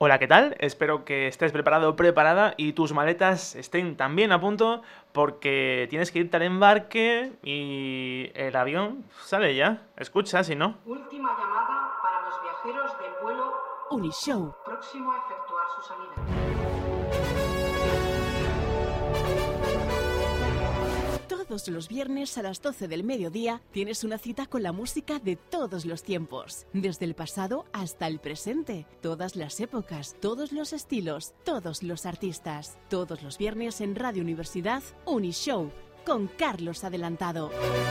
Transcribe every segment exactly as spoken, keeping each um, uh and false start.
Hola, ¿qué tal? Espero que estés preparado o preparada y tus maletas estén también a punto porque tienes que irte al embarque y el avión sale ya. Escucha, si no. Última llamada para los viajeros del vuelo Unishow. próximo a efectuar su salida. Todos los viernes a las doce del mediodía tienes una cita con la música de todos los tiempos, desde el pasado hasta el presente, todas las épocas, todos los estilos, todos los artistas. Todos los viernes en Radio Universidad, Unishow, con Carlos Adelantado.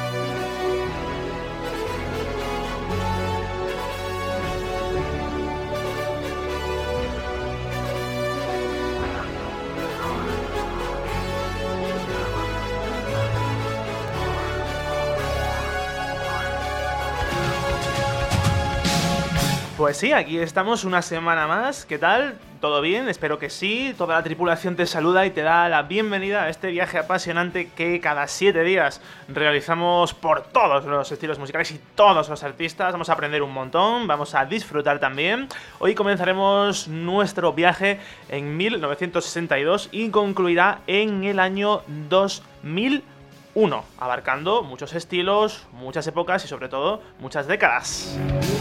Pues sí, aquí estamos una semana más. ¿Qué tal? ¿Todo bien? Espero que sí. Toda la tripulación te saluda y te da la bienvenida a este viaje apasionante que cada siete días realizamos por todos los estilos musicales y todos los artistas. Vamos a aprender un montón, vamos a disfrutar también. Hoy comenzaremos nuestro viaje en mil novecientos sesenta y dos y concluirá en el año dos mil uno, abarcando muchos estilos, muchas épocas y sobre todo muchas décadas.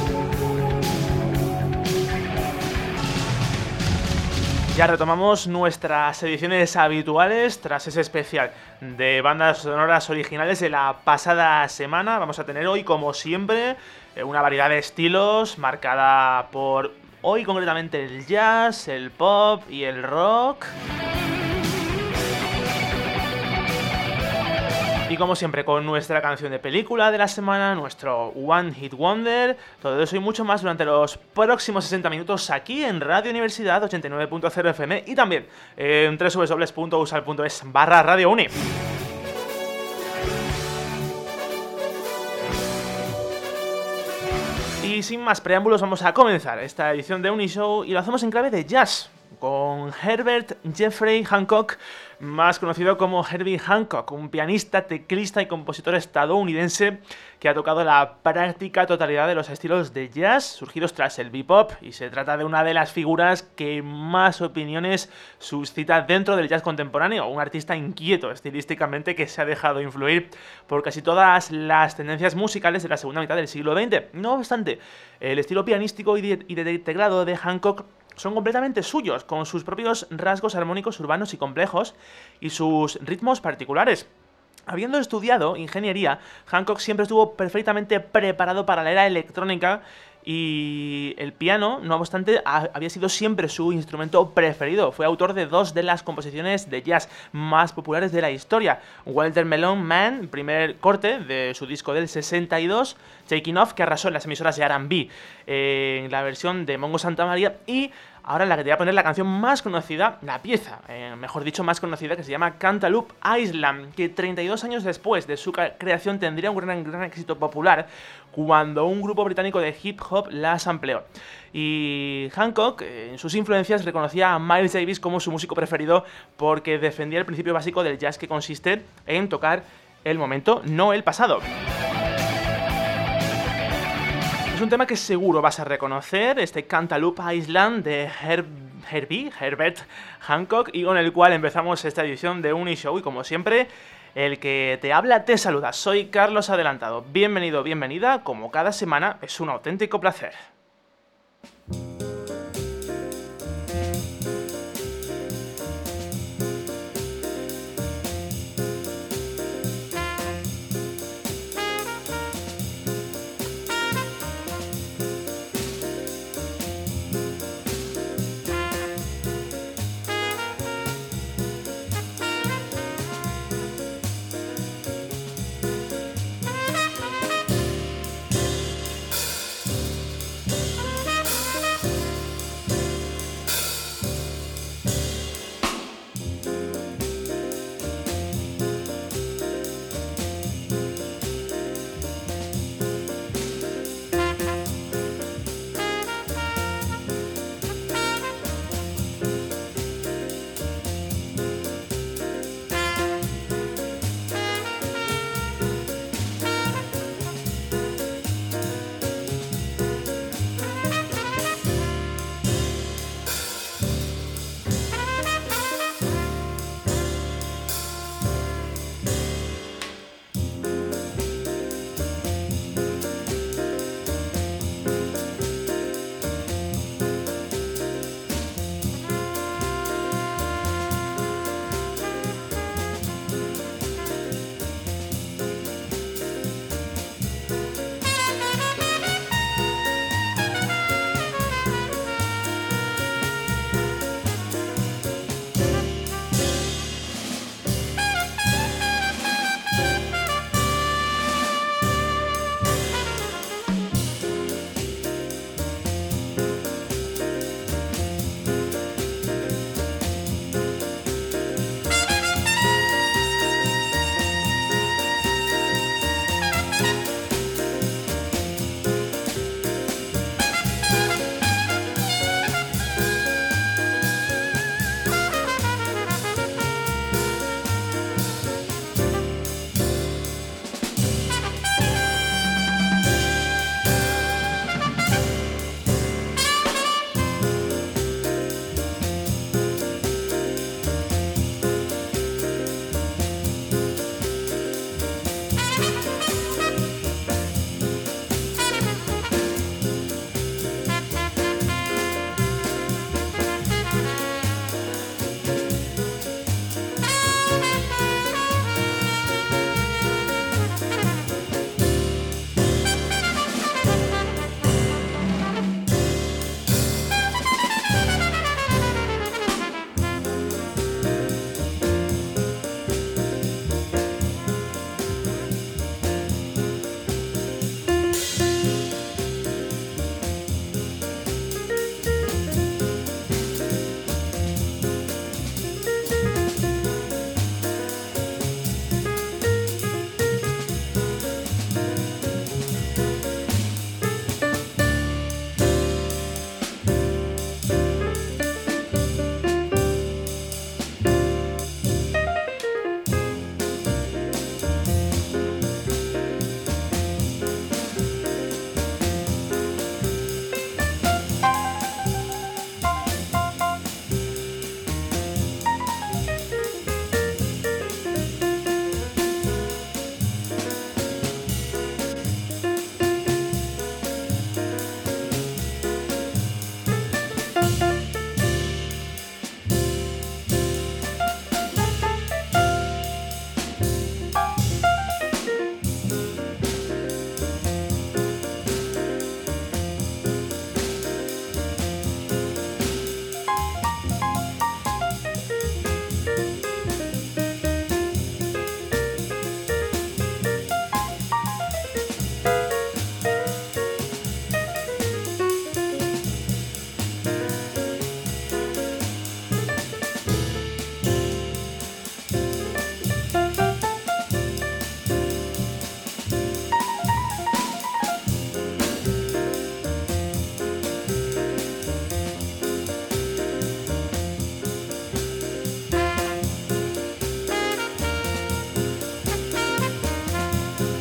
Ya retomamos nuestras ediciones habituales tras ese especial de bandas sonoras originales de la pasada semana. Vamos a tener hoy, como siempre, una variedad de estilos marcada por, hoy concretamente, el jazz, el pop y el rock. Y como siempre, con nuestra canción de película de la semana, nuestro One Hit Wonder, todo eso y mucho más durante los próximos sesenta minutos aquí en Radio Universidad ochenta y nueve punto cero F M y también en doble u doble u doble u punto usal punto es barra Radio Uni. Y sin más preámbulos vamos a comenzar esta edición de Unishow y lo hacemos en clave de jazz, con Herbert Jeffrey Hancock, más conocido como Herbie Hancock, un pianista, teclista y compositor estadounidense que ha tocado la práctica totalidad de los estilos de jazz surgidos tras el bebop, y se trata de una de las figuras que más opiniones suscita dentro del jazz contemporáneo, un artista inquieto estilísticamente que se ha dejado influir por casi todas las tendencias musicales de la segunda mitad del siglo veinte. No obstante, el estilo pianístico y de, y de teclado de Hancock son completamente suyos, con sus propios rasgos armónicos urbanos y complejos y sus ritmos particulares. Habiendo estudiado ingeniería, Hancock siempre estuvo perfectamente preparado para la era electrónica y el piano, no obstante, había sido siempre su instrumento preferido. Fue autor de dos de las composiciones de jazz más populares de la historia: Watermelon Man, primer corte de su disco del sesenta y dos, Taking Off, que arrasó en las emisoras de R and B en la versión de Mongo Santamaría, y ahora la que te voy a poner la canción más conocida, la pieza, eh, mejor dicho, más conocida, que se llama Cantaloupe Island, que treinta y dos años después de su creación tendría un gran, gran éxito popular cuando un grupo británico de hip hop la sampleó. Y Hancock, eh, en sus influencias, reconocía a Miles Davis como su músico preferido porque defendía el principio básico del jazz, que consiste en tocar el momento, no el pasado. Es un tema que seguro vas a reconocer, este Cantaloupe Island de Herb, Herbie, Herbert Hancock, y con el cual empezamos esta edición de Unishow. Y como siempre, el que te habla te saluda, soy Carlos Adelantado. Bienvenido, bienvenida, como cada semana, es un auténtico placer.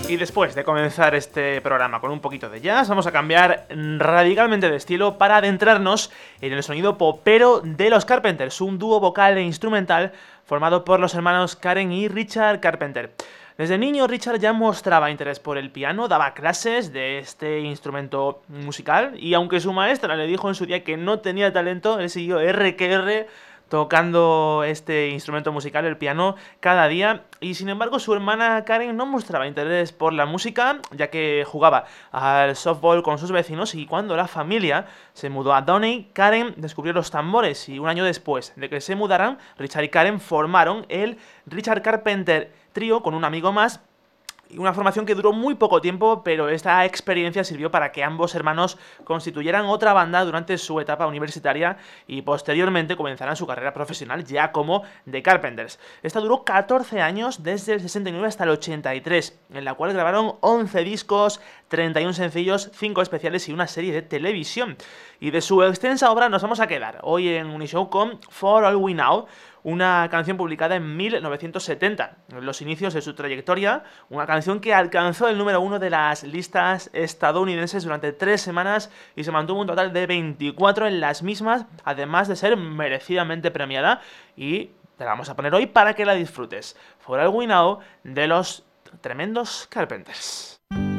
Y después de comenzar este programa con un poquito de jazz, vamos a cambiar radicalmente de estilo para adentrarnos en el sonido popero de los Carpenters, un dúo vocal e instrumental formado por los hermanos Karen y Richard Carpenter. Desde niño Richard ya mostraba interés por el piano, daba clases de este instrumento musical y aunque su maestra le dijo en su día que no tenía talento, él siguió erre que erre tocando este instrumento musical, el piano, cada día. Y sin embargo su hermana Karen no mostraba interés por la música, ya que jugaba al softball con sus vecinos, y cuando la familia se mudó a Downey, Karen descubrió los tambores y un año después de que se mudaran, Richard y Karen formaron el Richard Carpenter Trio con un amigo más. Una formación que duró muy poco tiempo, pero esta experiencia sirvió para que ambos hermanos constituyeran otra banda durante su etapa universitaria y posteriormente comenzaran su carrera profesional ya como The Carpenters. Esta duró catorce años, desde el sesenta y nueve hasta el ochenta y tres, en la cual grabaron once discos, treinta y uno sencillos, cinco especiales y una serie de televisión. Y de su extensa obra nos vamos a quedar hoy en Unishow con For All We Know, una canción publicada en mil novecientos setenta, en los inicios de su trayectoria, una canción que alcanzó el número uno de las listas estadounidenses durante tres semanas y se mantuvo un total de veinticuatro en las mismas, además de ser merecidamente premiada, y te la vamos a poner hoy para que la disfrutes. For All We Know, de los tremendos Carpenters.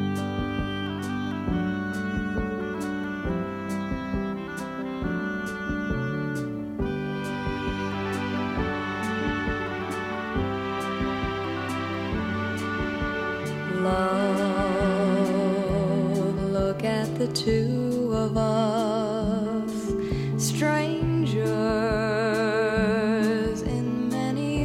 Love, look at the two of us, strangers in many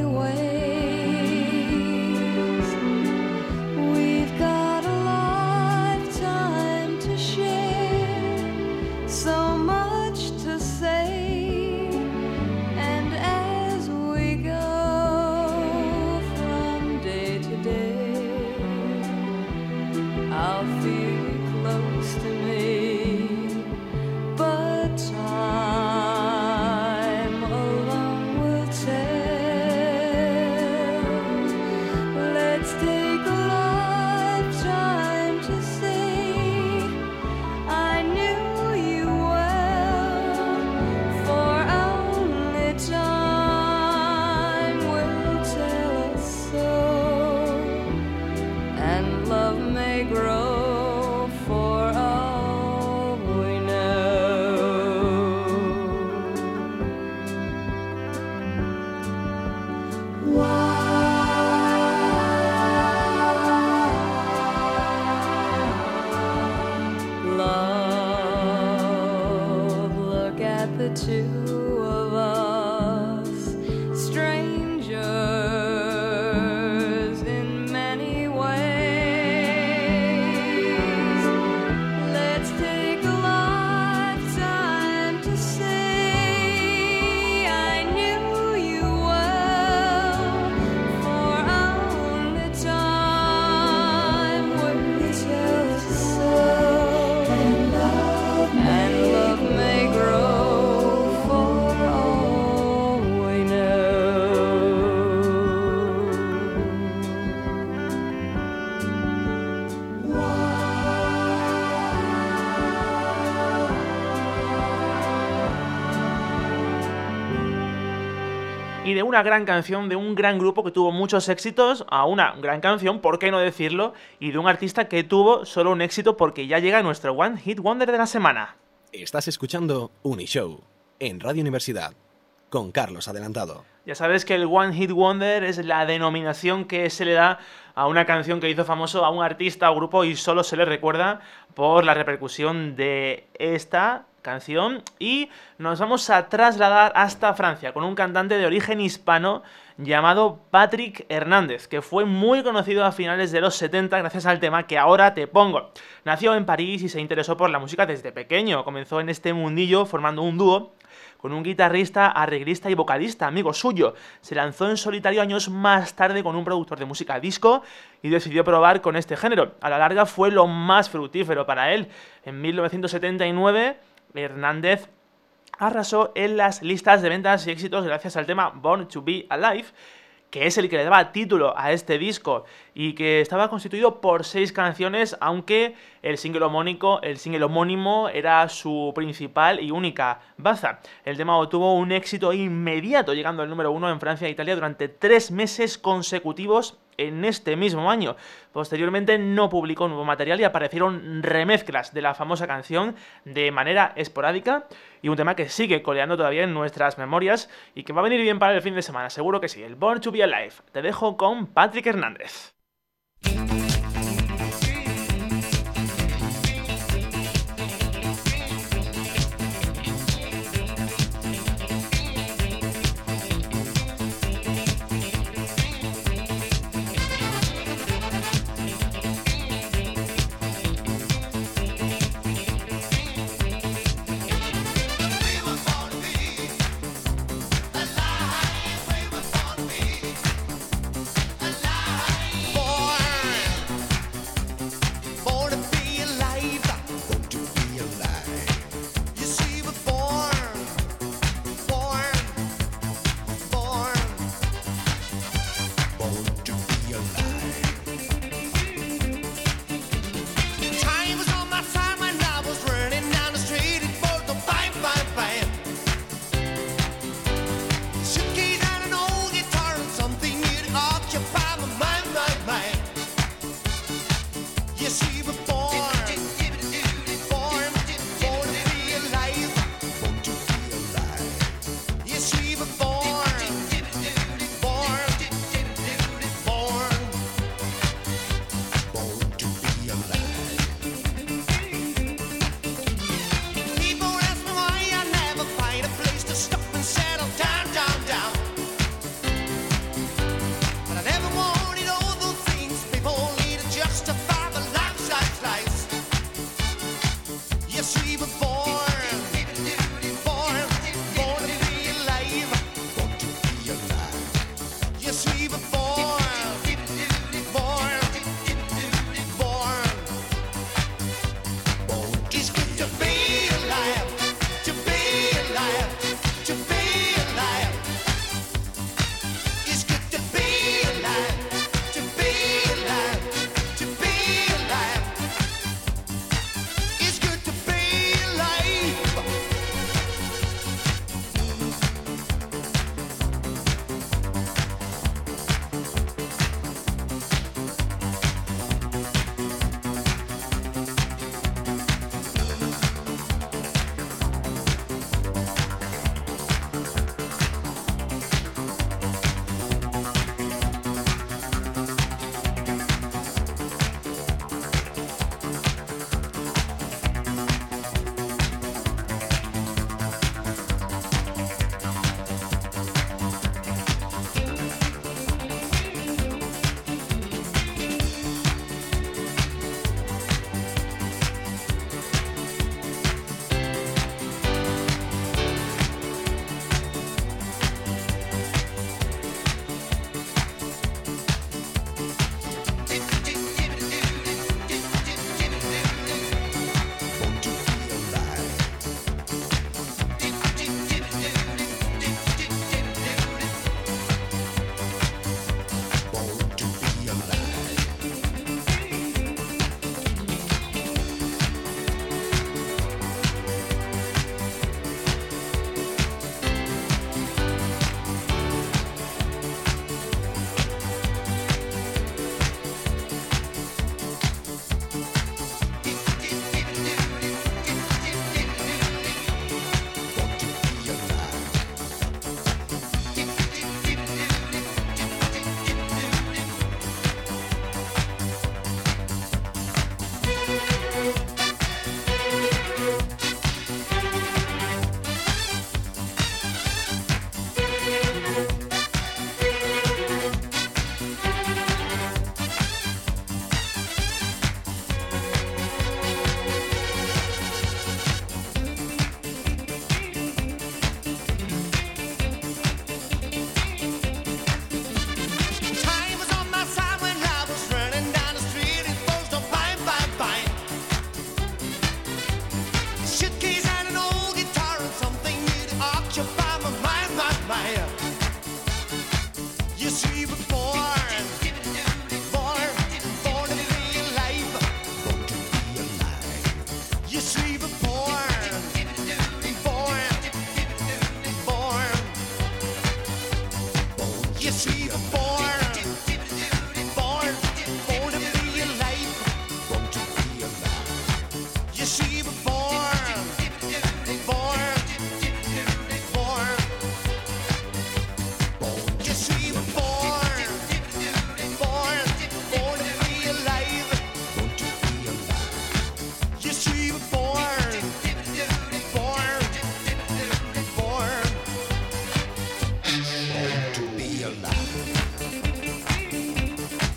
ways. We've got a lifetime to share, so much to say, and as we go from day to day, I'll feel close to me, but time alone will tell. Let's take a lifetime to see. I knew you well, for only time will tell us so, and love may grow for all we know. Love, look at the two of us, strangers in many ways. Let's take a lifetime to say I knew you well, for only time will tell us so, and love may grow for all we know. Y de una gran canción, de un gran grupo que tuvo muchos éxitos, a una gran canción, ¿por qué no decirlo? Y de un artista que tuvo solo un éxito, porque ya llega nuestro One Hit Wonder de la semana. Estás escuchando Unishow en Radio Universidad con Carlos Adelantado. Ya sabes que el One Hit Wonder es la denominación que se le da a una canción que hizo famoso a un artista o grupo y solo se le recuerda por la repercusión de esta canción. Y nos vamos a trasladar hasta Francia con un cantante de origen hispano llamado Patrick Hernández, que fue muy conocido a finales de los setenta gracias al tema que ahora te pongo. Nació en París y se interesó por la música desde pequeño. Comenzó en este mundillo formando un dúo con un guitarrista, arreglista y vocalista amigo suyo. Se lanzó en solitario años más tarde con un productor de música disco y decidió probar con este género. A la larga fue lo más fructífero para él. En mil novecientos setenta y nueve, Hernández arrasó en las listas de ventas y éxitos gracias al tema Born to Be Alive, que es el que le daba título a este disco y que estaba constituido por seis canciones, aunque el single homónico, el single homónimo era su principal y única baza. El tema obtuvo un éxito inmediato, llegando al número uno en Francia e Italia durante tres meses consecutivos en este mismo año. Posteriormente no publicó nuevo material y aparecieron remezclas de la famosa canción de manera esporádica, y un tema que sigue coleando todavía en nuestras memorias y que va a venir bien para el fin de semana, seguro que sí, el Born to Be Alive. Te dejo con Patrick Hernández. Alive.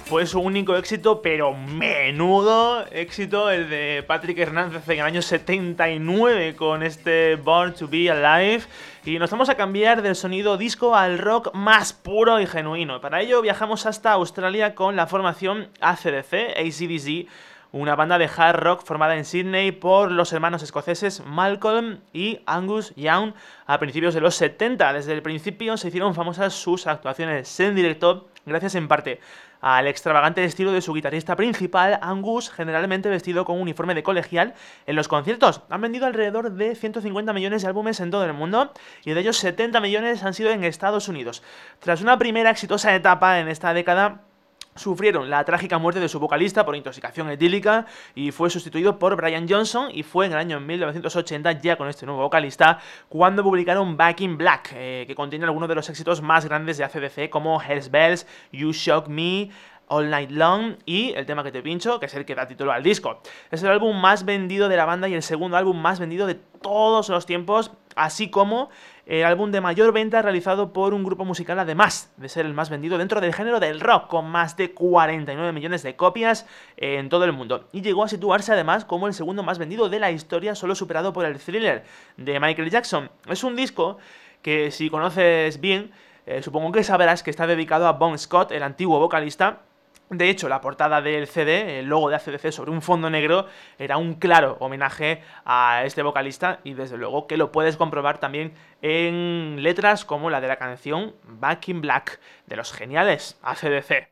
fue su único éxito, pero menudo éxito, el de Patrick Hernández en el año setenta y nueve con este Born to Be Alive. Y nos vamos a cambiar del sonido disco al rock más puro y genuino. Para ello viajamos hasta Australia con la formación A C D C, A C D C, una banda de hard rock formada en Sydney por los hermanos escoceses Malcolm y Angus Young a principios de los setenta. Desde el principio se hicieron famosas sus actuaciones en directo, gracias en parte al extravagante estilo de su guitarrista principal, Angus, generalmente vestido con un uniforme de colegial en los conciertos. Han vendido alrededor de ciento cincuenta millones de álbumes en todo el mundo y de ellos setenta millones han sido en Estados Unidos. Tras una primera exitosa etapa en esta década, sufrieron la trágica muerte de su vocalista por intoxicación etílica y fue sustituido por Brian Johnson, y fue en el año mil novecientos ochenta, ya con este nuevo vocalista, cuando publicaron Back in Black, eh, que contiene algunos de los éxitos más grandes de A C D C, como Hell's Bells, You Shock Me, All Night Long y el tema que te pincho, que es el que da título al disco. Es el álbum más vendido de la banda y el segundo álbum más vendido de todos los tiempos, así como el álbum de mayor venta realizado por un grupo musical, además de ser el más vendido dentro del género del rock, con más de cuarenta y nueve millones de copias en todo el mundo. Y llegó a situarse además como el segundo más vendido de la historia, solo superado por el Thriller de Michael Jackson. Es un disco que, si conoces bien, eh, supongo que sabrás que está dedicado a Bon Scott, el antiguo vocalista. De hecho, la portada del C D, el logo de A C D C sobre un fondo negro, era un claro homenaje a este vocalista, y desde luego que lo puedes comprobar también en letras como la de la canción Back in Black de los geniales A C D C.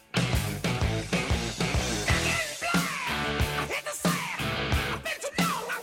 I hit the sand, I bet you know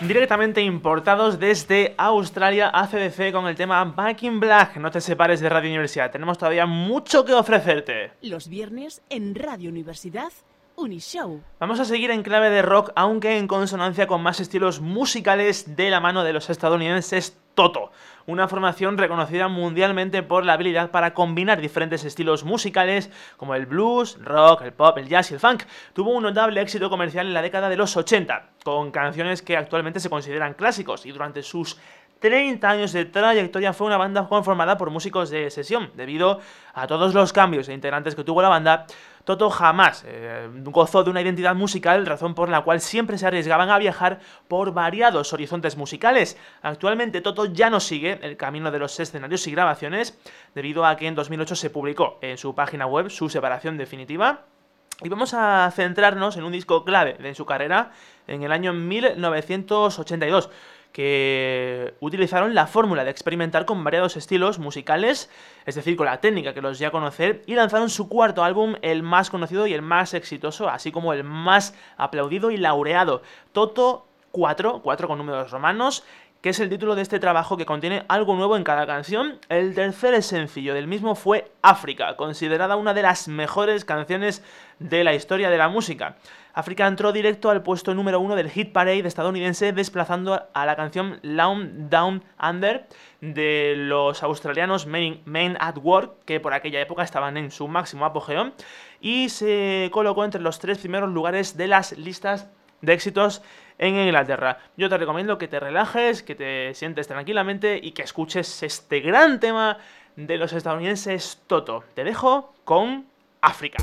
directamente importados desde Australia, A C D C con el tema Back in Black. No te separes de Radio Universidad, tenemos todavía mucho que ofrecerte. Los viernes en Radio Universidad, Unishow. Vamos a seguir en clave de rock, aunque en consonancia con más estilos musicales de la mano de los estadounidenses Toto, una formación reconocida mundialmente por la habilidad para combinar diferentes estilos musicales como el blues, rock, el pop, el jazz y el funk. Tuvo un notable éxito comercial en la década de los ochenta, con canciones que actualmente se consideran clásicos, y durante sus treinta años de trayectoria fue una banda conformada por músicos de sesión. Debido a todos los cambios de integrantes que tuvo la banda, Toto jamás eh, gozó de una identidad musical, razón por la cual siempre se arriesgaban a viajar por variados horizontes musicales. Actualmente Toto ya no sigue el camino de los escenarios y grabaciones, debido a que en dos mil ocho se publicó en su página web su separación definitiva. Y vamos a centrarnos en un disco clave de su carrera en el año mil novecientos ochenta y dos, que utilizaron la fórmula de experimentar con variados estilos musicales, es decir, con la técnica que los ya conocer, y lanzaron su cuarto álbum, el más conocido y el más exitoso, así como el más aplaudido y laureado, Toto cuatro, cuatro con números romanos, que es el título de este trabajo que contiene algo nuevo en cada canción. El tercer sencillo del mismo fue África, considerada una de las mejores canciones de la historia de la música. África entró directo al puesto número uno del hit parade estadounidense, desplazando a la canción Long Down Under de los australianos Men, Men at Work, que por aquella época estaban en su máximo apogeo, y se colocó entre los tres primeros lugares de las listas de éxitos en Inglaterra. Yo te recomiendo que te relajes, que te sientes tranquilamente y que escuches este gran tema de los estadounidenses Toto. Te dejo con África.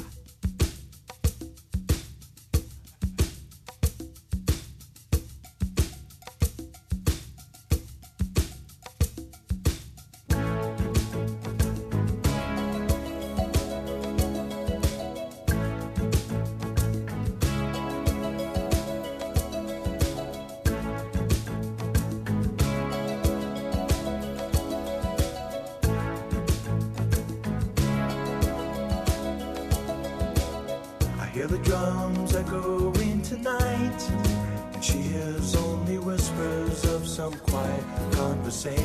Hear the drums echoing tonight, and she hears only whispers of some quiet conversation.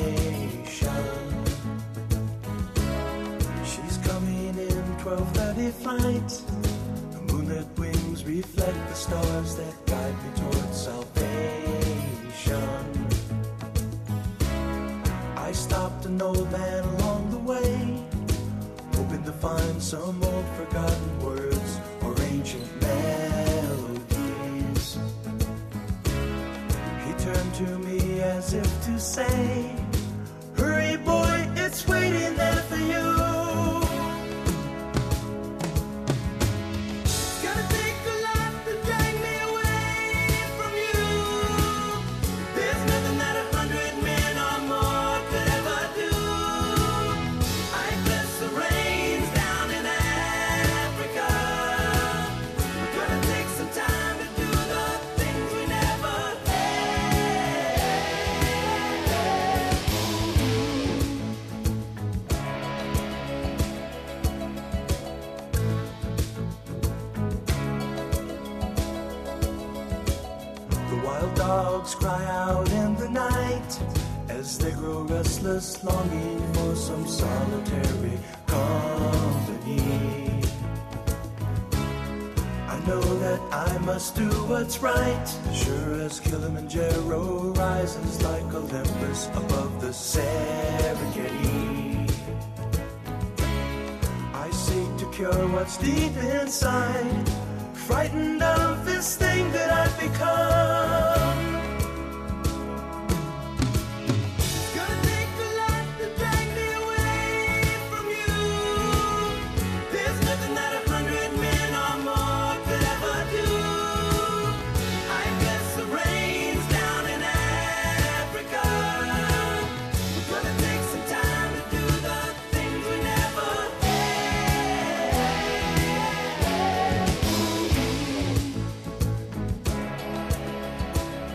She's coming in twelve thirty flight. The moonlit wings reflect the stars that guide me towards salvation. I stopped an old man along the way, hoping to find some old forgotten words or ancient melodies. He turned to me as if to say, hurry boy, it's waiting there for you. It's gonna take a lot to drag me away from you. There's nothing that a hundred men or more could ever do. I bless the rains down in Africa. We're gonna take some time to do the things we never had. The wild dogs cry out in the night as they grow restless, longing for some solitary company. I know that I must do what's right, sure as Kilimanjaro rises like Olympus above the Serengeti. I seek to cure what's deep inside, frightened of this thing that I've become. It's gonna take a lot to drag me away from you. There's nothing that a hundred men or more could ever do. I bless the rains down in Africa. We're gonna take some time to do the things we never had.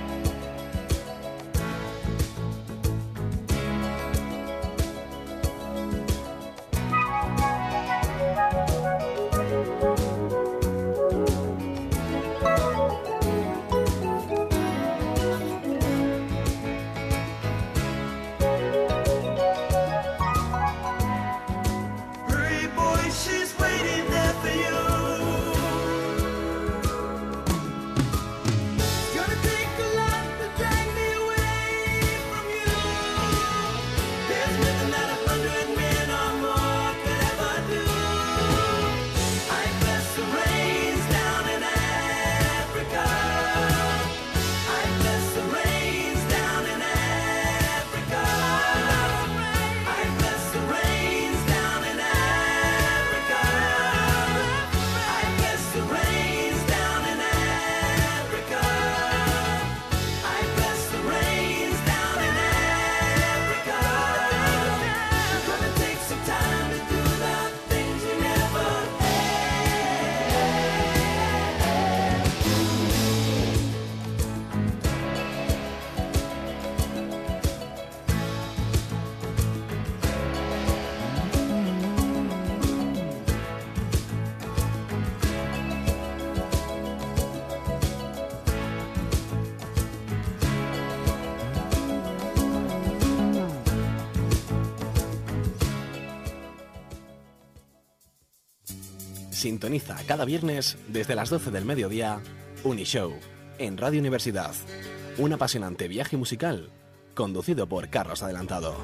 Sintoniza cada viernes desde las doce del mediodía Unishow en Radio Universidad. Un apasionante viaje musical conducido por Carlos Adelantado.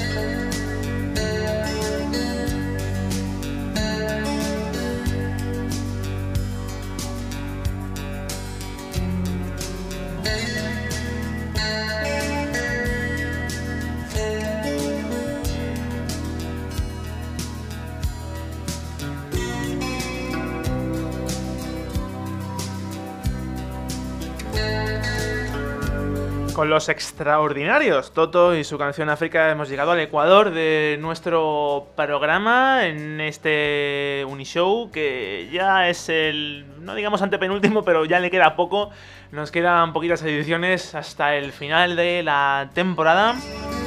Con los extraordinarios Toto y su canción África hemos llegado al ecuador de nuestro programa en este Unishow, que ya es el, no digamos antepenúltimo, pero ya le queda poco. Nos quedan poquitas ediciones hasta el final de la temporada.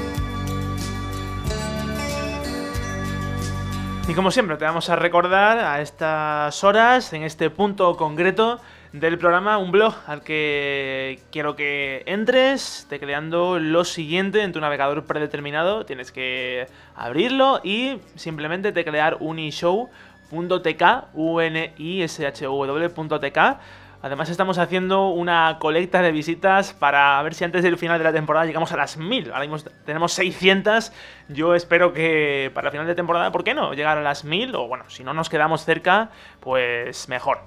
Y como siempre te vamos a recordar a estas horas, en este punto concreto del programa, un blog al que quiero que entres tecleando lo siguiente en tu navegador predeterminado. Tienes que abrirlo y simplemente teclear unishow punto t k, u n i s h o w punto t k. Además estamos haciendo una colecta de visitas para ver si antes del final de la temporada llegamos a las mil. Ahora mismo tenemos seiscientas. Yo espero que para el final de temporada, ¿por qué no?, llegar a las mil. O bueno, si no nos quedamos cerca, pues mejor.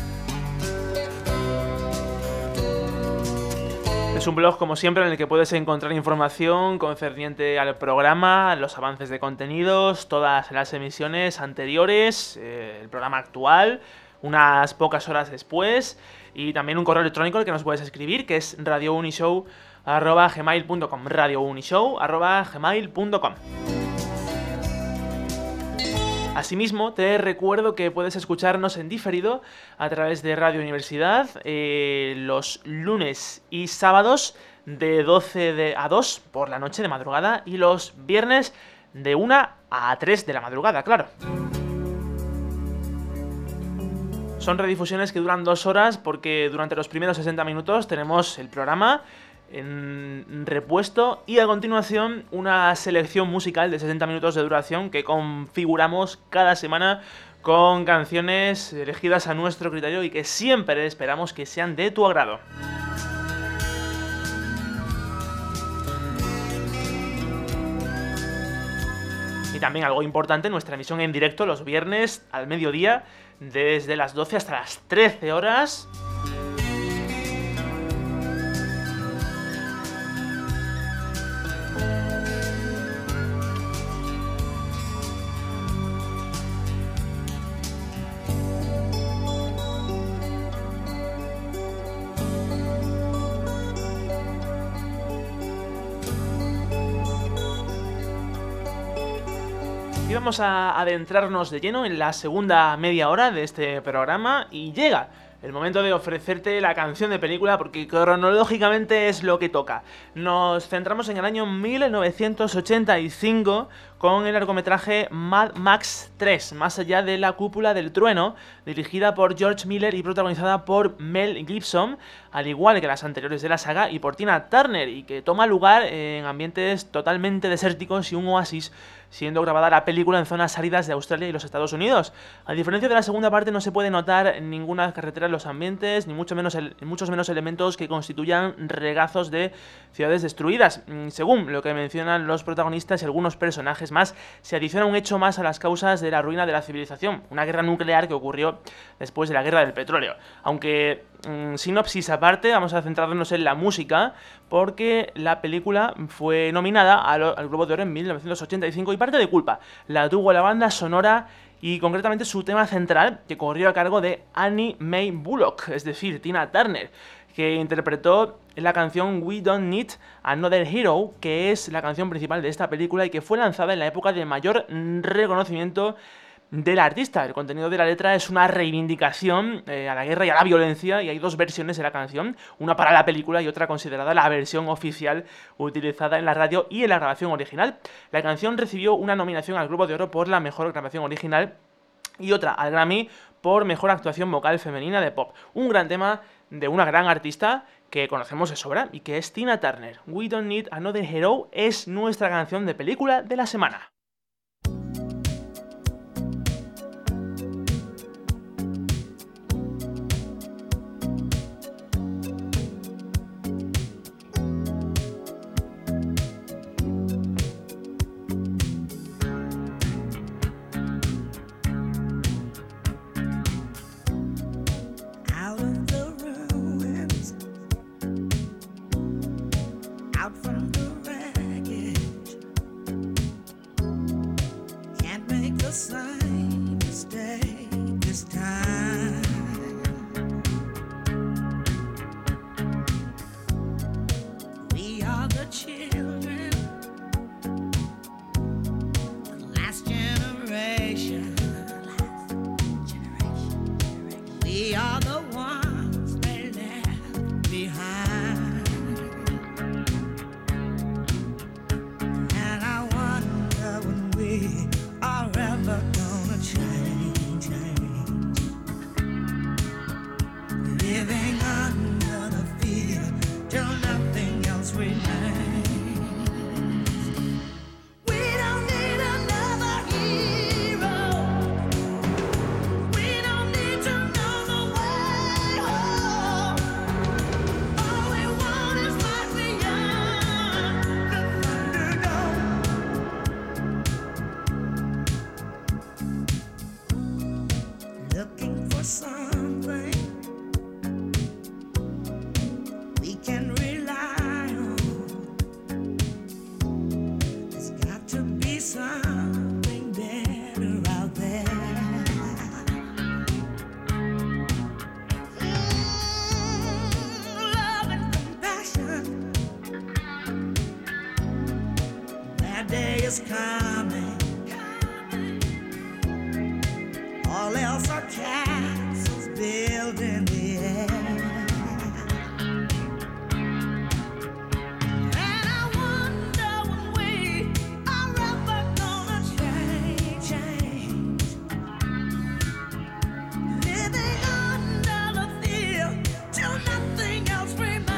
Es un blog, como siempre, en el que puedes encontrar información concerniente al programa, los avances de contenidos, todas las emisiones anteriores, eh, el programa actual, unas pocas horas después, y también un correo electrónico al que nos puedes escribir, que es radio unishow arroba gmail punto com, radio unishow arroba gmail punto com. Asimismo, te recuerdo que puedes escucharnos en diferido a través de Radio Universidad eh, los lunes y sábados de doce a dos por la noche de madrugada y los viernes de una a tres de la madrugada, claro. Son redifusiones que duran dos horas porque durante los primeros sesenta minutos tenemos el programa en repuesto y a continuación una selección musical de sesenta minutos de duración que configuramos cada semana con canciones elegidas a nuestro criterio y que siempre esperamos que sean de tu agrado. Y también algo importante, nuestra emisión en directo los viernes al mediodía desde las doce hasta las trece horas. Y vamos a adentrarnos de lleno en la segunda media hora de este programa y llega el momento de ofrecerte la canción de película porque cronológicamente es lo que toca. Nos centramos en el año mil novecientos ochenta y cinco con el largometraje Mad Max tres, Más allá de la cúpula del trueno, dirigida por George Miller y protagonizada por Mel Gibson, al igual que las anteriores de la saga, y por Tina Turner, y que toma lugar en ambientes totalmente desérticos y un oasis, siendo grabada la película en zonas áridas de Australia y los Estados Unidos. A diferencia de la segunda parte, no se puede notar ninguna carretera en los ambientes, ni mucho menos el, muchos menos elementos que constituyan regazos de ciudades destruidas. Según lo que mencionan los protagonistas y algunos personajes más, se adiciona un hecho más a las causas de la ruina de la civilización, una guerra nuclear que ocurrió después de la guerra del petróleo. Aunque, mmm, sinopsis aparte, vamos a centrarnos en la música, porque la película fue nominada al, al Globo de Oro en mil novecientos ochenta y cinco y parte de culpa la tuvo la banda sonora y concretamente su tema central, que corrió a cargo de Annie Mae Bullock, es decir, Tina Turner, que interpretó la canción We Don't Need Another Hero, que es la canción principal de esta película y que fue lanzada en la época de mayor reconocimiento del artista. El contenido de la letra es una reivindicación eh, a la guerra y a la violencia, y hay dos versiones de la canción, una para la película y otra considerada la versión oficial utilizada en la radio y en la grabación original. La canción recibió una nominación al Globo de Oro por la mejor grabación original y otra al Grammy por mejor actuación vocal femenina de pop. Un gran tema de una gran artista que conocemos de sobra y que es Tina Turner. We Don't Need Another Hero es nuestra canción de película de la semana. from the wreckage. Can't make the same mistake this time. We are the children, the last generation. We are the ones they left behind. And I wonder when we are ever gonna change, change. Living under the fear till nothing else remains. We don't need another hero. We don't need to know the way home. All we want is life beyond the Thunderdome. Looking for something we can rely on. There's got to be something better out there. Mm, love and compassion. That day is coming. All else are castles built in the air. And I wonder when we are ever gonna change, change. Living under the fear till nothing else remains.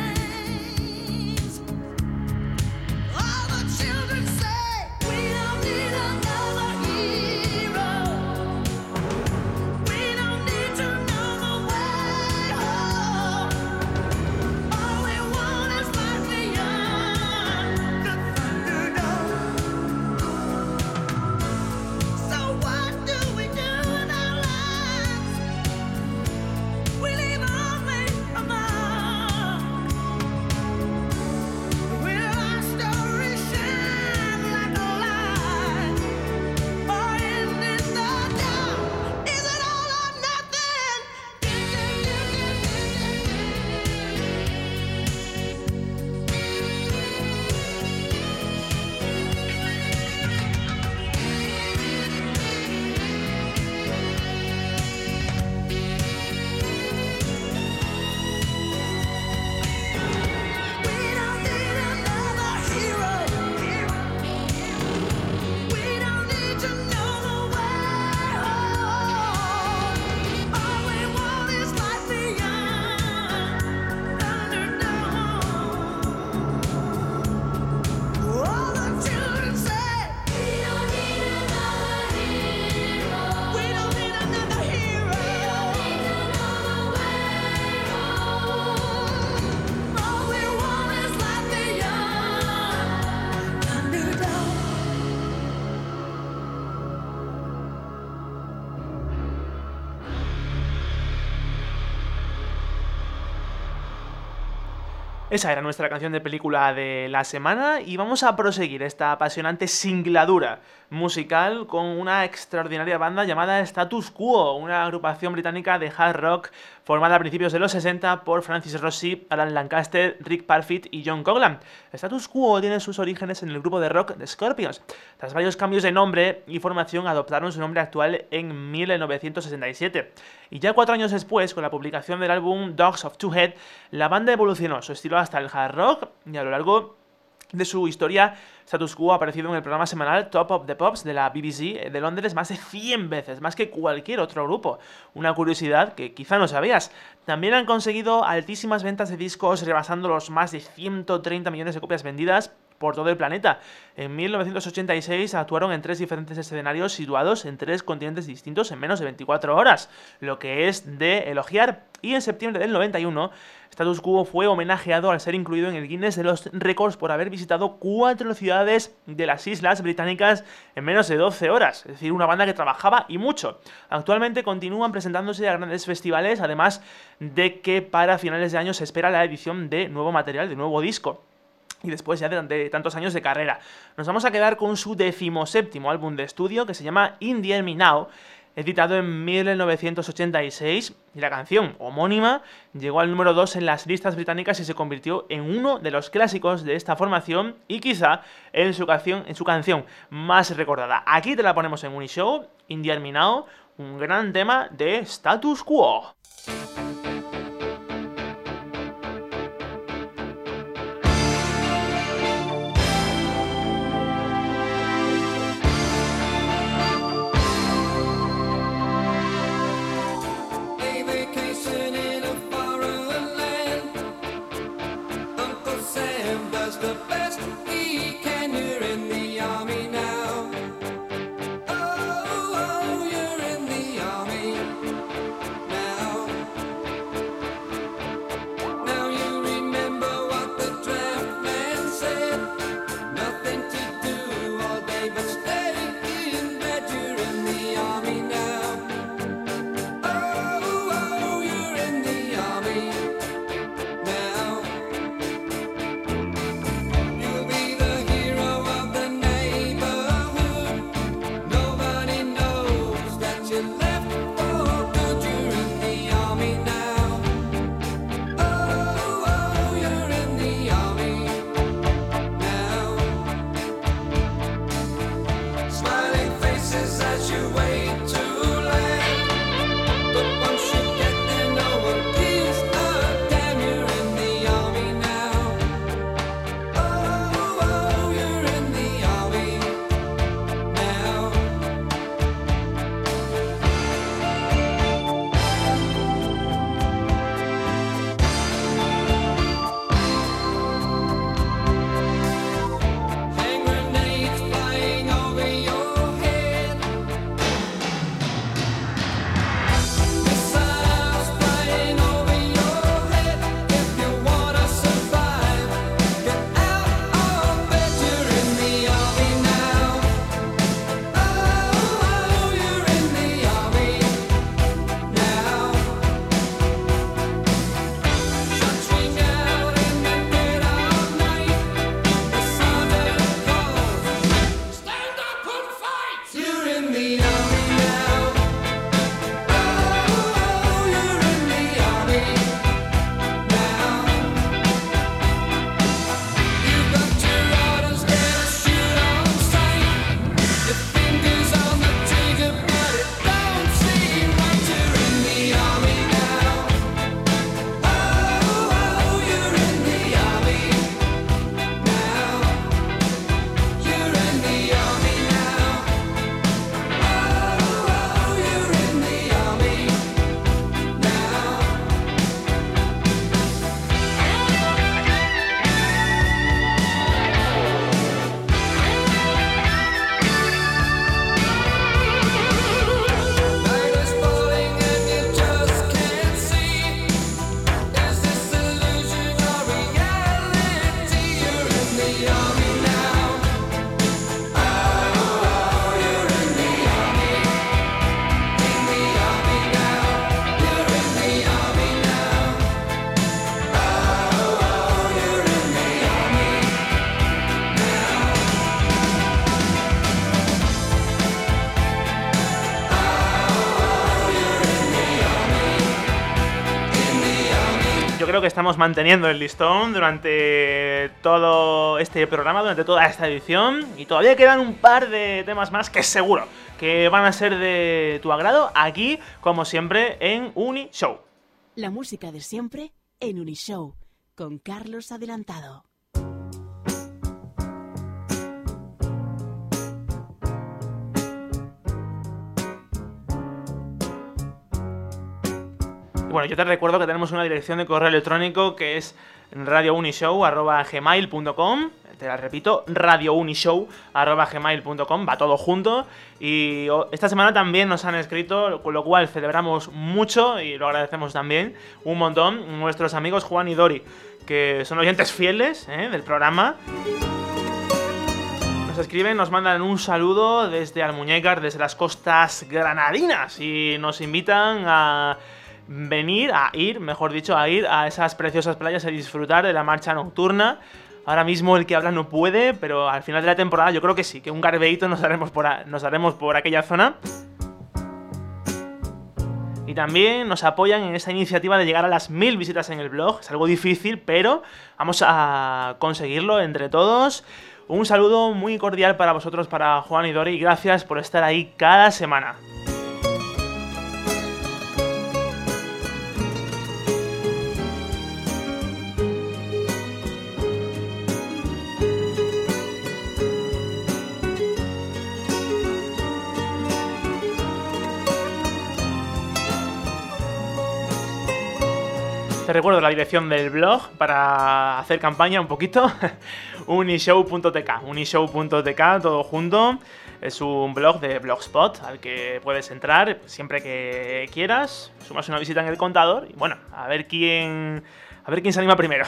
All the children say we don't need another hero. We don't need to know the way home. All we want is life beyond the Thunderdome. So what do we do in our lives? We leave only a mark. Will our story shine like a light, or end in the dark? Is it all or nothing? We don't need another hero. We don't need to know the way home. All we want is life beyond Thunderdome. All the children say we don't need another hero. We don't need another hero. We don't need to know the way home. All we want is life beyond Thunderdome. Esa era nuestra canción de película de la semana y vamos a proseguir esta apasionante singladura musical con una extraordinaria banda llamada Status Quo, una agrupación británica de hard rock formada a principios de los sesenta por Francis Rossi, Alan Lancaster, Rick Parfitt y John Coughlan. Status Quo tiene sus orígenes en el grupo de rock The Scorpions. Tras varios cambios de nombre y formación adoptaron su nombre actual en mil novecientos sesenta y siete. Y ya cuatro años después, con la publicación del álbum Dogs of Two Head, la banda evolucionó su estilo hasta el hard rock y a lo largo de su historia, Status Quo ha aparecido en el programa semanal Top of the Pops de la B B C de Londres más de cien veces, más que cualquier otro grupo. Una curiosidad que quizá no sabías. También han conseguido altísimas ventas de discos, rebasando los más de ciento treinta millones de copias vendidas por todo el planeta. En mil novecientos ochenta y seis actuaron en tres diferentes escenarios situados en tres continentes distintos en menos de veinticuatro horas, lo que es de elogiar. Y en septiembre del noventa y uno, Status Quo fue homenajeado al ser incluido en el Guinness de los Récords por haber visitado cuatro ciudades de las Islas Británicas en menos de doce horas. Es decir, una banda que trabajaba y mucho. Actualmente continúan presentándose a grandes festivales, además de que para finales de año se espera la edición de nuevo material, de nuevo disco. y después ya de, de tantos años de carrera. Nos vamos a quedar con su decimoséptimo álbum de estudio, que se llama In The Air Me Now, editado en mil novecientos ochenta y seis, y la canción homónima llegó al número dos en las listas británicas y se convirtió en uno de los clásicos de esta formación y quizá en su canción, en su canción más recordada. Aquí te la ponemos en Unishow, In The Air Me Now, un gran tema de Status Quo. Yo creo que estamos manteniendo el listón durante todo este programa, durante toda esta edición, y todavía quedan un par de temas más que seguro que van a ser de tu agrado aquí, como siempre, en Unishow. La música de siempre en Unishow, con Carlos Adelantado. Bueno, yo te recuerdo que tenemos una dirección de correo electrónico que es radiounishow arroba gmail punto com. Te la repito, radiounishow arroba gmail punto com, va todo junto. Y esta semana también nos han escrito, con lo cual celebramos mucho y lo agradecemos también un montón, nuestros amigos Juan y Dori, que son oyentes fieles, ¿eh?, del programa. Nos escriben, nos mandan un saludo desde Almuñécar, desde las costas granadinas, y nos invitan a venir, a ir, mejor dicho, a ir a esas preciosas playas y disfrutar de la marcha nocturna Ahora mismo el que habla no puede, pero al final de la temporada yo creo que sí, que un garbeíto nos haremos por, a, nos haremos por aquella zona. Y también nos apoyan en esta iniciativa de llegar a las mil visitas en el blog. Es algo difícil, pero vamos a conseguirlo entre todos. Un saludo muy cordial para vosotros, para Juan y Dori, y gracias por estar ahí cada semana. Te recuerdo la dirección del blog para hacer campaña un poquito. unishow punto t k unishow punto t k, todo junto. Es un blog de Blogspot al que puedes entrar siempre que quieras. Sumas una visita en el contador y bueno, a ver quién, a ver quién se anima primero.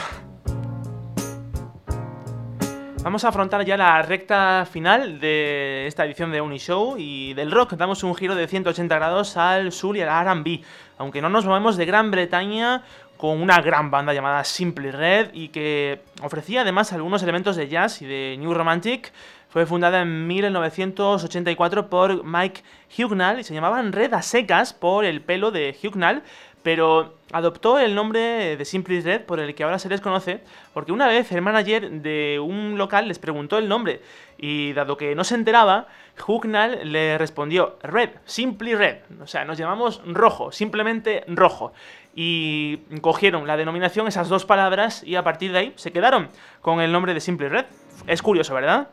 Vamos a afrontar ya la recta final de esta edición de Unishow y del rock. Damos un giro de ciento ochenta grados al soul y al R and B. Aunque no nos movemos de Gran Bretaña, con una gran banda llamada Simply Red y que ofrecía además algunos elementos de jazz y de New Romantic. Fue fundada en mil novecientos ochenta y cuatro por Mike Hucknall y se llamaban Red a secas por el pelo de Hucknall, pero adoptó el nombre de Simply Red por el que ahora se les conoce, porque una vez el manager de un local les preguntó el nombre y dado que no se enteraba, Hucknall le respondió Red, Simply Red, o sea, nos llamamos Rojo, simplemente Rojo. Y cogieron la denominación, esas dos palabras, y a partir de ahí se quedaron con el nombre de Simply Red. Es curioso, ¿verdad?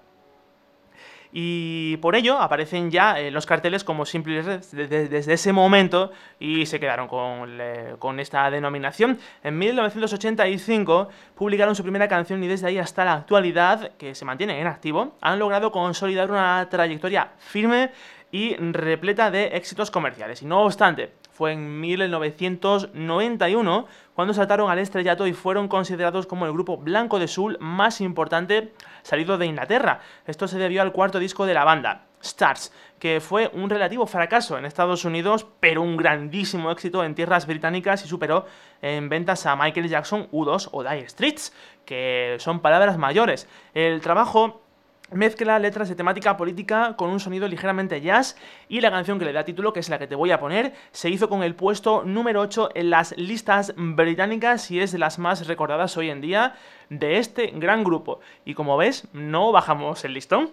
Y por ello aparecen ya en los carteles como Simply Red desde, desde ese momento y se quedaron con, le, con esta denominación. En mil novecientos ochenta y cinco publicaron su primera canción y desde ahí hasta la actualidad, que se mantienen en activo, han logrado consolidar una trayectoria firme y repleta de éxitos comerciales. Y no obstante, fue en mil novecientos noventa y uno cuando saltaron al estrellato y fueron considerados como el grupo blanco de soul más importante salido de Inglaterra. Esto se debió al cuarto disco de la banda, Stars, que fue un relativo fracaso en Estados Unidos, pero un grandísimo éxito en tierras británicas y superó en ventas a Michael Jackson, U dos o Dire Straits, que son palabras mayores. El trabajo mezcla letras de temática política con un sonido ligeramente jazz y la canción que le da título, que es la que te voy a poner, se hizo con el puesto número ocho en las listas británicas y es de las más recordadas hoy en día de este gran grupo. Y como ves, no bajamos el listón.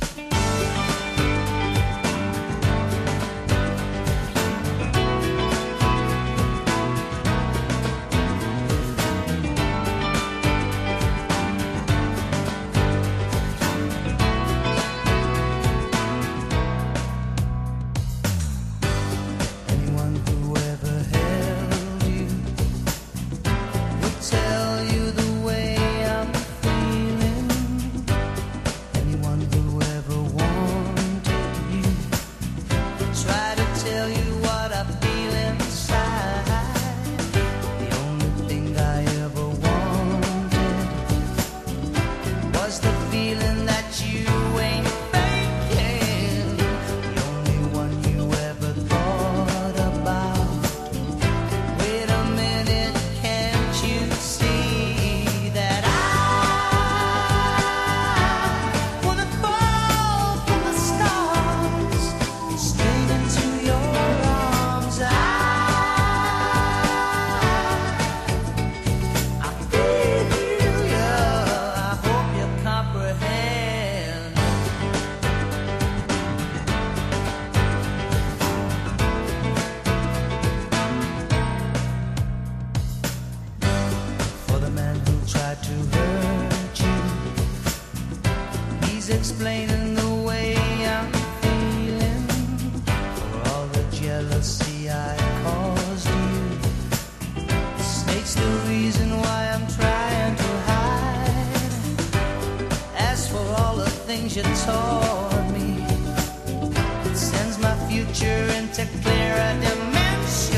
Explaining the way I'm feeling for all the jealousy I caused you. The snake's the reason why I'm trying to hide. As for all the things you taught me, it sends my future into clearer dimensions.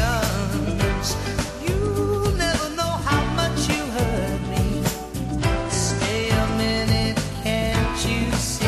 You never know how much you hurt me. Stay a minute, can't you see?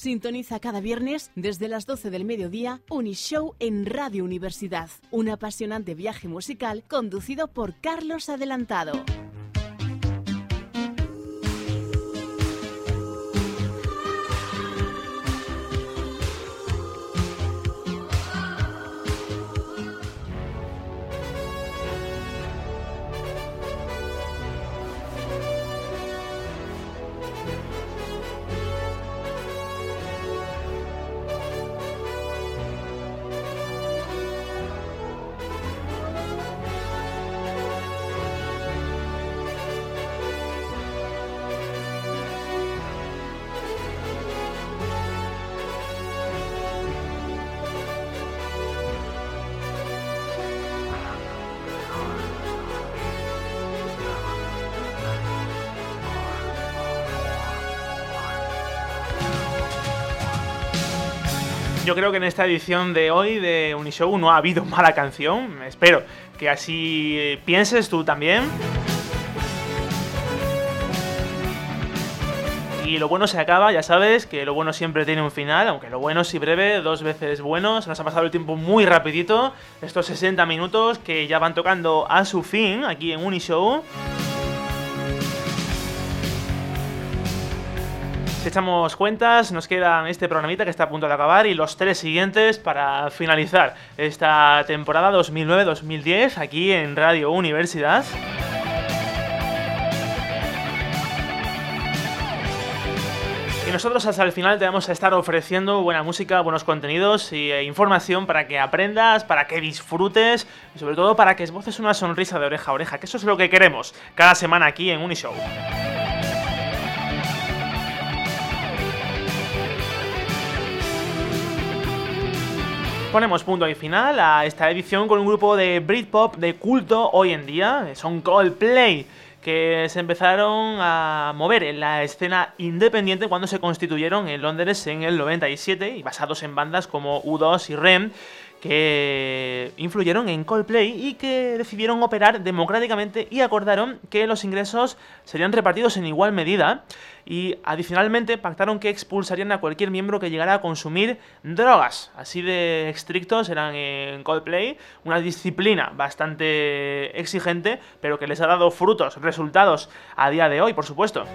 Sintoniza cada viernes desde las doce del mediodía Unishow en Radio Universidad, un apasionante viaje musical conducido por Carlos Adelantado. Yo creo que en esta edición de hoy de Unishow no ha habido mala canción. Espero que así pienses tú también. Y lo bueno se acaba, ya sabes que lo bueno siempre tiene un final, aunque lo bueno si breve, dos veces bueno. Se nos ha pasado el tiempo muy rapidito, estos sesenta minutos que ya van tocando a su fin aquí en Unishow. Si echamos cuentas, nos queda este programita que está a punto de acabar y los tres siguientes para finalizar esta temporada dos mil nueve dos mil diez aquí en Radio Universidad. Y nosotros hasta el final te vamos a estar ofreciendo buena música, buenos contenidos y e información para que aprendas, para que disfrutes y sobre todo para que esboces una sonrisa de oreja a oreja, que eso es lo que queremos cada semana aquí en Unishow. Ponemos punto y final a esta edición con un grupo de Britpop de culto hoy en día. Son Coldplay, que se empezaron a mover en la escena independiente cuando se constituyeron en Londres en el noventa y siete y basados en bandas como U dos y R E M, que influyeron en Coldplay y que decidieron operar democráticamente y acordaron que los ingresos serían repartidos en igual medida y adicionalmente pactaron que expulsarían a cualquier miembro que llegara a consumir drogas. Así de estrictos eran en Coldplay, una disciplina bastante exigente, pero que les ha dado frutos, resultados a día de hoy, por supuesto.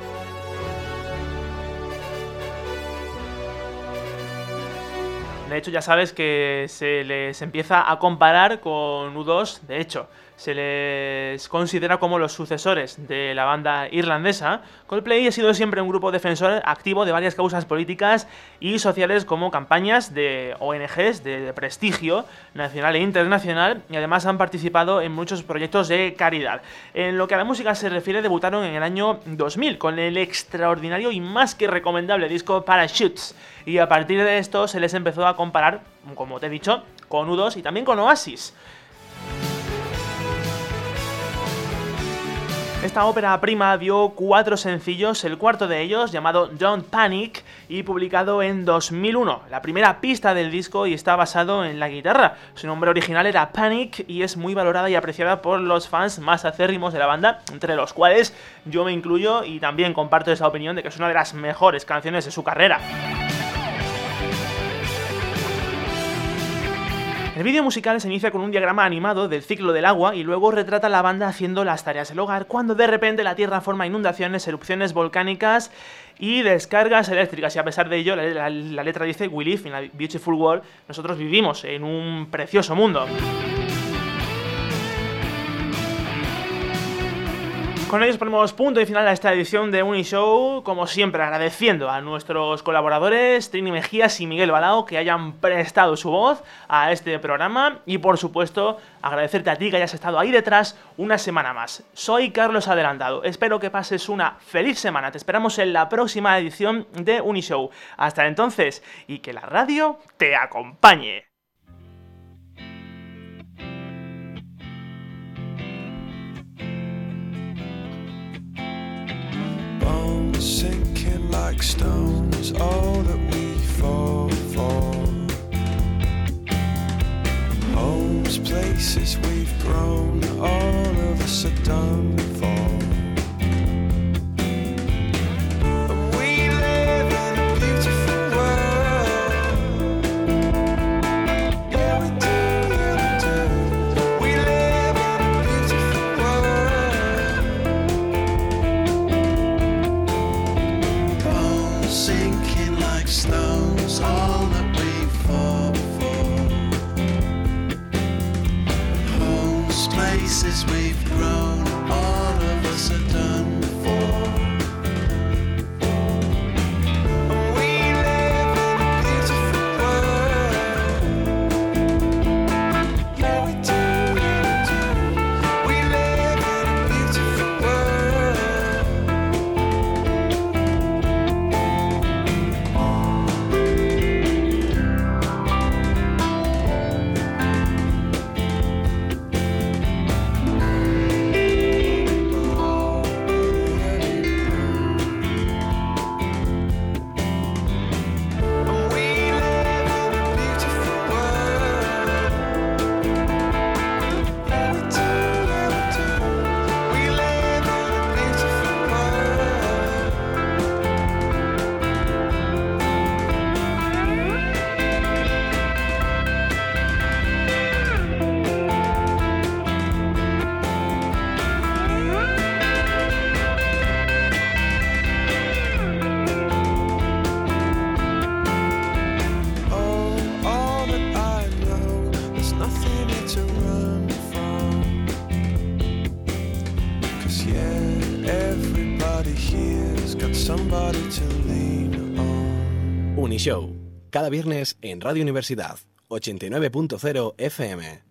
De hecho, ya sabes que se les empieza a comparar con U dos. De hecho, se les considera como los sucesores de la banda irlandesa. Coldplay ha sido siempre un grupo defensor activo de varias causas políticas y sociales como campañas de O N Ges de prestigio nacional e internacional, y además han participado en muchos proyectos de caridad. En lo que a la música se refiere, debutaron en el año dos mil con el extraordinario y más que recomendable disco Parachutes, y a partir de esto se les empezó a comparar, como te he dicho, con U dos y también con Oasis. Esta ópera prima dio cuatro sencillos, el cuarto de ellos, llamado Don't Panic, y publicado en dos mil uno. La primera pista del disco y está basado en la guitarra. Su nombre original era Panic y es muy valorada y apreciada por los fans más acérrimos de la banda, entre los cuales yo me incluyo y también comparto esa opinión de que es una de las mejores canciones de su carrera. El vídeo musical se inicia con un diagrama animado del ciclo del agua y luego retrata a la banda haciendo las tareas del hogar, cuando de repente la tierra forma inundaciones, erupciones volcánicas y descargas eléctricas. Y a pesar de ello, la, la, la letra dice "We live in a beautiful world", nosotros vivimos en un precioso mundo. Con ellos ponemos punto y final a esta edición de Unishow, como siempre agradeciendo a nuestros colaboradores Trini Mejías y Miguel Balao que hayan prestado su voz a este programa, y por supuesto agradecerte a ti que hayas estado ahí detrás una semana más. Soy Carlos Adelantado, espero que pases una feliz semana, te esperamos en la próxima edición de Unishow. Hasta entonces, y que la radio te acompañe. Sinking like stones, all that we fall for. Homes, places we've grown, all of us are done for. And we live in a beautiful world. things are done before. We live in a beautiful world. Yeah, we do, yeah, we do. We live in a beautiful world. We live in a beautiful world. Yeah, we do, yeah, we do. We live in a beautiful world. Oh, all that I know, there's nothing here to run from. 'Cause yeah, everybody here's got somebody to lean on. Unishow, cada viernes en Radio Universidad, ochenta y nueve punto cero F M.